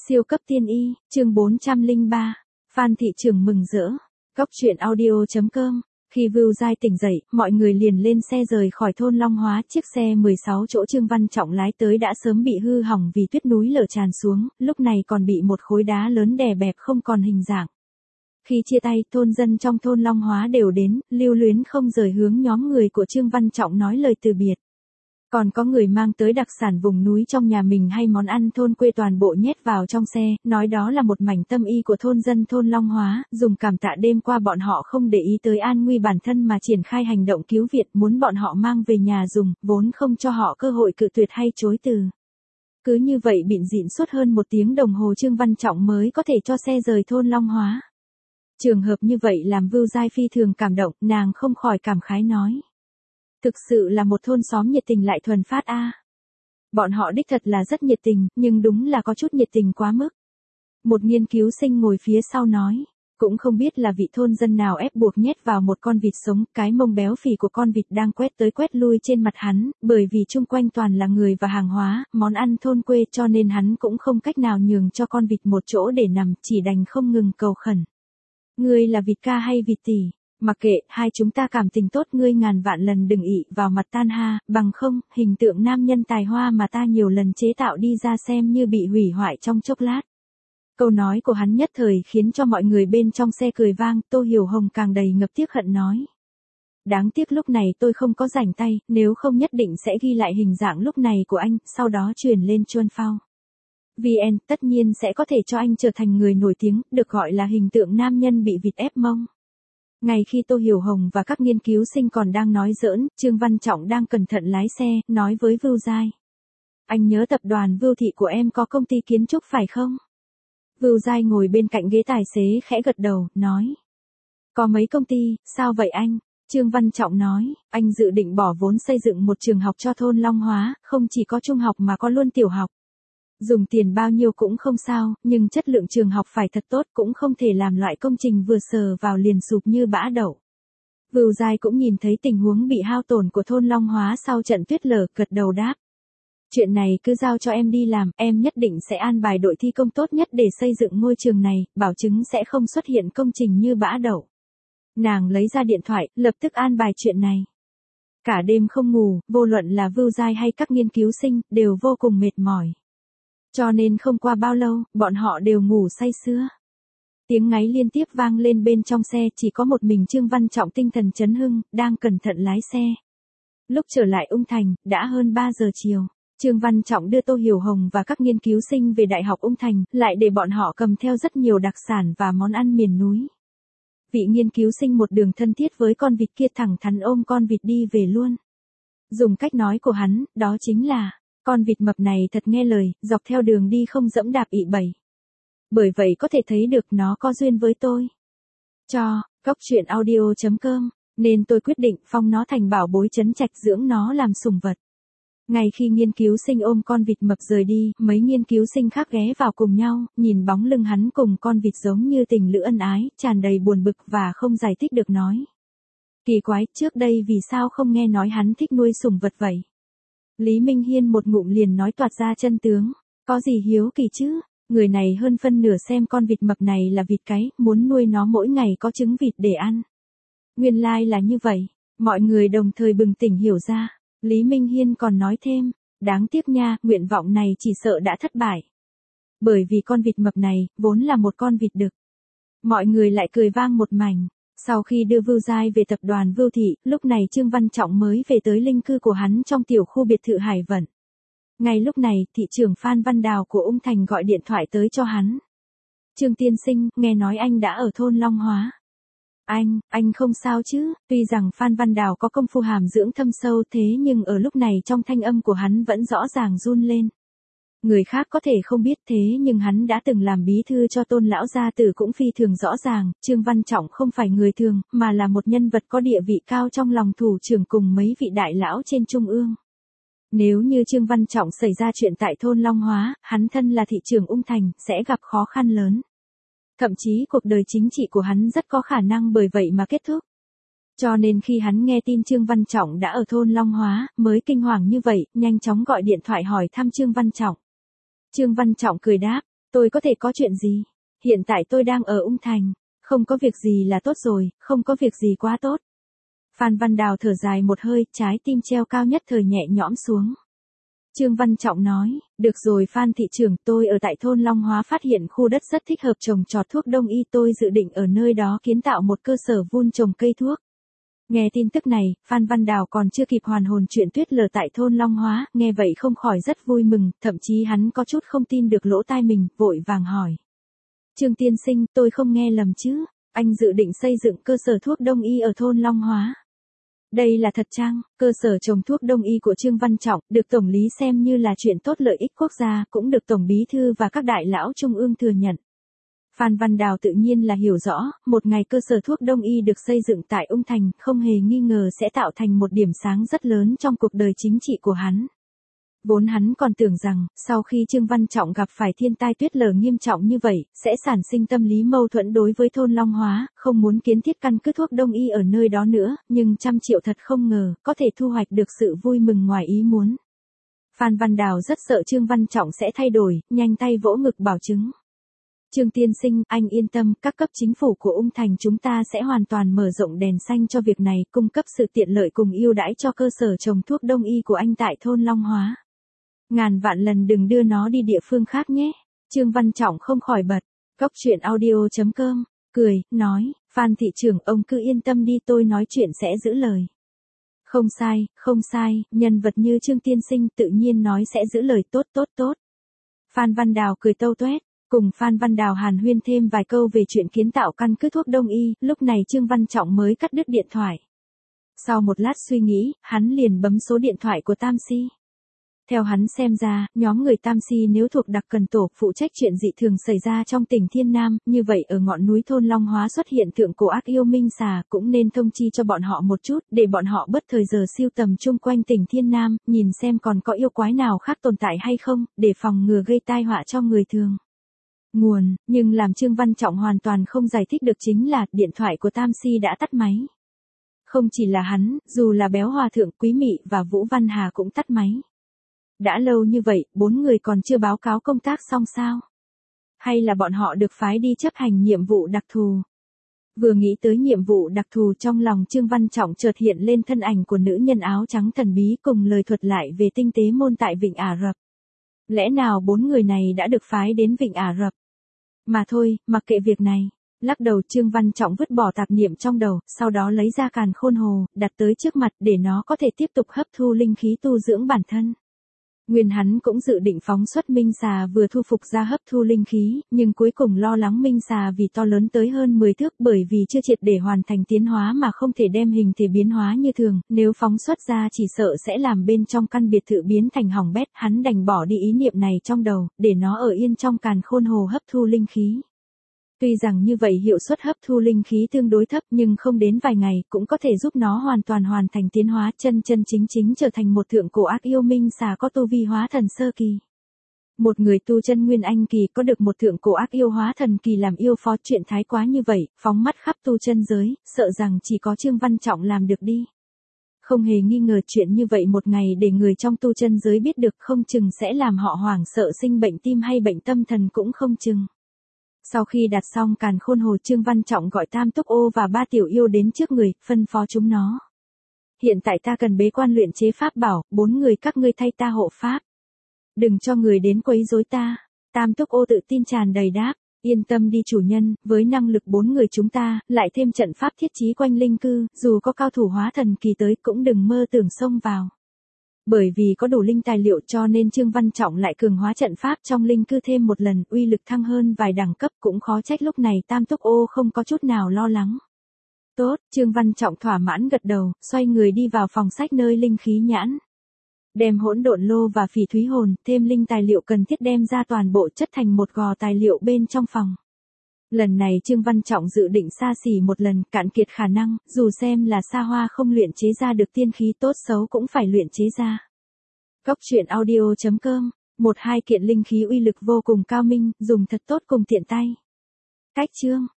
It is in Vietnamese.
Siêu cấp tiên y, chương 403. Phan thị trường mừng rỡ. Cóc truyện audio.com. Khi Vưu Giai tỉnh dậy, mọi người liền lên xe rời khỏi thôn Long Hóa. Chiếc xe 16 chỗ Trương Văn Trọng lái tới đã sớm bị hư hỏng vì tuyết núi lở tràn xuống, lúc này còn bị một khối đá lớn đè bẹp không còn hình dạng. Khi chia tay, thôn dân trong thôn Long Hóa đều đến, lưu luyến không rời hướng nhóm người của Trương Văn Trọng nói lời từ biệt. Còn có người mang tới đặc sản vùng núi trong nhà mình hay món ăn thôn quê toàn bộ nhét vào trong xe, nói đó là một mảnh tâm ý của thôn dân thôn Long Hóa, dùng cảm tạ đêm qua bọn họ không để ý tới an nguy bản thân mà triển khai hành động cứu viện, muốn bọn họ mang về nhà dùng, vốn không cho họ cơ hội cự tuyệt hay chối từ. Cứ như vậy bịn rịn suốt hơn 1 tiếng đồng hồ Trương Văn Trọng mới có thể cho xe rời thôn Long Hóa. Trường hợp như vậy làm Vưu Giai phi thường cảm động, nàng không khỏi cảm khái nói. Thực sự là một thôn xóm nhiệt tình lại thuần phát a. Bọn họ đích thật là rất nhiệt tình, nhưng đúng là có chút nhiệt tình quá mức. Một nghiên cứu sinh ngồi phía sau nói, cũng không biết là vị thôn dân nào ép buộc nhét vào một con vịt sống, cái mông béo phì của con vịt đang quét tới quét lui trên mặt hắn, bởi vì chung quanh toàn là người và hàng hóa, món ăn thôn quê cho nên hắn cũng không cách nào nhường cho con vịt một chỗ để nằm, chỉ đành không ngừng cầu khẩn. Ngươi là vịt ca hay vịt tỷ? Mặc kệ, hai chúng ta cảm tình tốt, ngươi ngàn vạn lần đừng ị vào mặt tan ha, bằng không, hình tượng nam nhân tài hoa mà ta nhiều lần chế tạo đi ra xem như bị hủy hoại trong chốc lát. Câu nói của hắn nhất thời khiến cho mọi người bên trong xe cười vang, Tô Hiểu Hồng càng đầy ngập tiếc hận nói. Đáng tiếc lúc này tôi không có rảnh tay, nếu không nhất định sẽ ghi lại hình dạng lúc này của anh, sau đó truyền lên Chuân Phao. VN tất nhiên sẽ có thể cho anh trở thành người nổi tiếng, được gọi là hình tượng nam nhân bị vịt ép mông. Ngay khi Tô Hiểu Hồng và các nghiên cứu sinh còn đang nói giỡn, Trương Văn Trọng đang cẩn thận lái xe, nói với Vưu Giai. Anh nhớ tập đoàn Vưu Thị của em có công ty kiến trúc phải không? Vưu Giai ngồi bên cạnh ghế tài xế khẽ gật đầu, nói. Có mấy công ty, sao vậy anh? Trương Văn Trọng nói, anh dự định bỏ vốn xây dựng một trường học cho thôn Long Hóa, không chỉ có trung học mà có luôn tiểu học. Dùng tiền bao nhiêu cũng không sao, nhưng chất lượng trường học phải thật tốt, cũng không thể làm loại công trình vừa sờ vào liền sụp như bã đậu. Vưu Giai cũng nhìn thấy tình huống bị hao tổn của thôn Long Hóa sau trận tuyết lở, gật đầu đáp. Chuyện này cứ giao cho em đi làm, em nhất định sẽ an bài đội thi công tốt nhất để xây dựng ngôi trường này, bảo chứng sẽ không xuất hiện công trình như bã đậu. Nàng lấy ra điện thoại, lập tức an bài chuyện này. Cả đêm không ngủ, vô luận là Vưu Giai hay các nghiên cứu sinh, đều vô cùng mệt mỏi. Cho nên không qua bao lâu, bọn họ đều ngủ say sưa. Tiếng ngáy liên tiếp vang lên bên trong xe, chỉ có một mình Trương Văn Trọng tinh thần chấn hưng, đang cẩn thận lái xe. Lúc trở lại Ung Thành, đã hơn 3 giờ chiều. Trương Văn Trọng đưa Tô Hiểu Hồng và các nghiên cứu sinh về Đại học Ung Thành, lại để bọn họ cầm theo rất nhiều đặc sản và món ăn miền núi. Vị nghiên cứu sinh một đường thân thiết với con vịt kia thẳng thắn ôm con vịt đi về luôn. Dùng cách nói của hắn, đó chính là, con vịt mập này thật nghe lời, dọc theo đường đi không dẫm đạp ị bẩy. Bởi vậy có thể thấy được nó có duyên với tôi. Cóc truyện audio.com, nên tôi quyết định phong nó thành bảo bối trấn trạch dưỡng nó làm sủng vật. Ngay khi nghiên cứu sinh ôm con vịt mập rời đi, mấy nghiên cứu sinh khác ghé vào cùng nhau, nhìn bóng lưng hắn cùng con vịt giống như tình lữ ân ái, tràn đầy buồn bực và không giải thích được nói. Kỳ quái, trước đây vì sao không nghe nói hắn thích nuôi sủng vật vậy? Lý Minh Hiên một ngụm liền nói toạc ra chân tướng, có gì hiếu kỳ chứ, người này hơn phân nửa xem con vịt mập này là vịt cái, muốn nuôi nó mỗi ngày có trứng vịt để ăn. Nguyên lai là như vậy, mọi người đồng thời bừng tỉnh hiểu ra, Lý Minh Hiên còn nói thêm, đáng tiếc nha, nguyện vọng này chỉ sợ đã thất bại. Bởi vì con vịt mập này, vốn là một con vịt đực. Mọi người lại cười vang một mảnh. Sau khi đưa Vưu Giai về tập đoàn Vưu Thị, lúc này Trương Văn Trọng mới về tới linh cư của hắn trong tiểu khu biệt thự Hải Vận. Ngay lúc này, thị trưởng Phan Văn Đào của Ung Thành gọi điện thoại tới cho hắn. Trương tiên sinh, nghe nói anh đã ở thôn Long Hóa. Anh không sao chứ, tuy rằng Phan Văn Đào có công phu hàm dưỡng thâm sâu thế nhưng ở lúc này trong thanh âm của hắn vẫn rõ ràng run lên. Người khác có thể không biết thế nhưng hắn đã từng làm bí thư cho Tôn lão gia tử cũng phi thường rõ ràng, Trương Văn Trọng không phải người thường, mà là một nhân vật có địa vị cao trong lòng thủ trưởng cùng mấy vị đại lão trên trung ương. Nếu như Trương Văn Trọng xảy ra chuyện tại thôn Long Hóa, hắn thân là thị trưởng Ung Thành, sẽ gặp khó khăn lớn. Thậm chí cuộc đời chính trị của hắn rất có khả năng bởi vậy mà kết thúc. Cho nên khi hắn nghe tin Trương Văn Trọng đã ở thôn Long Hóa, mới kinh hoàng như vậy, nhanh chóng gọi điện thoại hỏi thăm Trương Văn Trọng. Trương Văn Trọng cười đáp, Tôi có thể có chuyện gì? Hiện tại tôi đang ở Ung Thành. Không có việc gì là tốt rồi, không có việc gì quá tốt. Phan Văn Đào thở dài một hơi, trái tim treo cao nhất thời nhẹ nhõm xuống. Trương Văn Trọng nói, được rồi Phan thị trưởng, tôi ở tại thôn Long Hóa phát hiện khu đất rất thích hợp trồng trọt thuốc đông y, tôi dự định ở nơi đó kiến tạo một cơ sở vun trồng cây thuốc. Nghe tin tức này, Phan Văn Đào còn chưa kịp hoàn hồn chuyện tuyết lở tại thôn Long Hóa, nghe vậy không khỏi rất vui mừng, thậm chí hắn có chút không tin được lỗ tai mình, vội vàng hỏi. Trương tiên sinh, tôi không nghe lầm chứ, anh dự định xây dựng cơ sở thuốc đông y ở thôn Long Hóa. Đây là thật chăng? Cơ sở trồng thuốc đông y của Trương Văn Trọng, được Tổng lý xem như là chuyện tốt lợi ích quốc gia, cũng được Tổng bí thư và các đại lão trung ương thừa nhận. Phan Văn Đào tự nhiên là hiểu rõ, một ngày cơ sở thuốc đông y được xây dựng tại Ung Thành, không hề nghi ngờ sẽ tạo thành một điểm sáng rất lớn trong cuộc đời chính trị của hắn. Vốn hắn còn tưởng rằng, sau khi Trương Văn Trọng gặp phải thiên tai tuyết lở nghiêm trọng như vậy, sẽ sản sinh tâm lý mâu thuẫn đối với thôn Long Hóa, không muốn kiến thiết căn cứ thuốc đông y ở nơi đó nữa, nhưng 100 triệu thật không ngờ, có thể thu hoạch được sự vui mừng ngoài ý muốn. Phan Văn Đào rất sợ Trương Văn Trọng sẽ thay đổi, nhanh tay vỗ ngực bảo chứng. Trương tiên sinh, anh yên tâm, các cấp chính phủ của Ung Thành chúng ta sẽ hoàn toàn mở rộng đèn xanh cho việc này, cung cấp sự tiện lợi cùng ưu đãi cho cơ sở trồng thuốc đông y của anh tại thôn Long Hóa. Ngàn vạn lần đừng đưa nó đi địa phương khác nhé. Trương Văn Trọng không khỏi bật. Cóc truyện audio.com, cười, nói, Phan thị trưởng ông cứ yên tâm đi, tôi nói chuyện sẽ giữ lời. Không sai, nhân vật như Trương tiên sinh tự nhiên nói sẽ giữ lời, tốt. Phan Văn Đào cười tâu tuét, cùng Phan Văn Đào hàn huyên thêm vài câu về chuyện kiến tạo căn cứ thuốc đông y, lúc này Trương Văn Trọng mới cắt đứt điện thoại. Sau một lát suy nghĩ, hắn liền bấm số điện thoại của Tam Si. Theo hắn xem ra, nhóm người Tam Si nếu thuộc đặc cần tổ phụ trách chuyện dị thường xảy ra trong tỉnh Thiên Nam, như vậy ở ngọn núi thôn Long Hóa xuất hiện thượng cổ ác yêu Minh Xà, cũng nên thông chi cho bọn họ một chút, để bọn họ bớt thời giờ siêu tầm chung quanh tỉnh Thiên Nam, nhìn xem còn có yêu quái nào khác tồn tại hay không, để phòng ngừa gây tai họa cho người thường. Nguồn, nhưng làm Trương Văn Trọng hoàn toàn không giải thích được chính là, điện thoại của Tam Si đã tắt máy. Không chỉ là hắn, dù là Béo Hòa Thượng, Quý Mị và Vũ Văn Hà cũng tắt máy. Đã lâu như vậy, 4 người còn chưa báo cáo công tác xong sao? Hay là bọn họ được phái đi chấp hành nhiệm vụ đặc thù? Vừa nghĩ tới nhiệm vụ đặc thù, trong lòng Trương Văn Trọng chợt hiện lên thân ảnh của nữ nhân áo trắng thần bí cùng lời thuật lại về tinh tế môn tại Vịnh Ả Rập. Lẽ nào 4 người này đã được phái đến Vịnh Ả Rập? Mà thôi, mặc kệ việc này. Lắc đầu, Trương Văn Trọng vứt bỏ tạp niệm trong đầu, sau đó lấy ra càn khôn hồ, đặt tới trước mặt để nó có thể tiếp tục hấp thu linh khí tu dưỡng bản thân. Nguyên hắn cũng dự định phóng xuất Minh Xà vừa thu phục ra hấp thu linh khí, nhưng cuối cùng lo lắng Minh Xà vì to lớn tới hơn 10 thước, bởi vì chưa triệt để hoàn thành tiến hóa mà không thể đem hình thể biến hóa như thường, nếu phóng xuất ra chỉ sợ sẽ làm bên trong căn biệt thự biến thành hỏng bét, hắn đành bỏ đi ý niệm này trong đầu, để nó ở yên trong càn khôn hồ hấp thu linh khí. Tuy rằng như vậy hiệu suất hấp thu linh khí tương đối thấp, nhưng không đến vài ngày cũng có thể giúp nó hoàn thành tiến hóa, chân chính trở thành một thượng cổ ác yêu Minh Xà có tu vi hóa thần sơ kỳ. Một người tu chân nguyên anh kỳ có được một thượng cổ ác yêu hóa thần kỳ làm yêu phó, chuyện thái quá như vậy, phóng mắt khắp tu chân giới, sợ rằng chỉ có Trương Văn Trọng làm được đi. Không hề nghi ngờ chuyện như vậy một ngày để người trong tu chân giới biết được, không chừng sẽ làm họ hoảng sợ sinh bệnh tim hay bệnh tâm thần cũng không chừng. Sau khi đặt xong càn khôn hồ, Trương Văn Trọng gọi Tam Túc Ô và 3 tiểu yêu đến trước người, phân phó chúng nó. Hiện tại ta cần bế quan luyện chế pháp bảo, 4 người các ngươi thay ta hộ pháp. Đừng cho người đến quấy rối ta. Tam Túc Ô tự tin tràn đầy đáp, yên tâm đi chủ nhân, với năng lực 4 người chúng ta, lại thêm trận pháp thiết trí quanh linh cư, dù có cao thủ hóa thần kỳ tới cũng đừng mơ tưởng xông vào. Bởi vì có đủ linh tài liệu cho nên Trương Văn Trọng lại cường hóa trận pháp trong linh cư thêm một lần, uy lực thăng hơn vài đẳng cấp, cũng khó trách lúc này Tam Túc Ô không có chút nào lo lắng. Tốt, Trương Văn Trọng thỏa mãn gật đầu, xoay người đi vào phòng sách nơi linh khí nhãn. Đem hỗn độn lô và phỉ thúy hồn, thêm linh tài liệu cần thiết đem ra toàn bộ chất thành một gò tài liệu bên trong phòng. Lần này Trương Văn Trọng dự định xa xỉ một lần, cạn kiệt khả năng, dù xem là xa hoa không luyện chế ra được tiên khí, tốt xấu cũng phải luyện chế ra. Cóc truyện audio.com, 1-2 kiện linh khí uy lực vô cùng cao minh, dùng thật tốt cùng tiện tay. Cách chương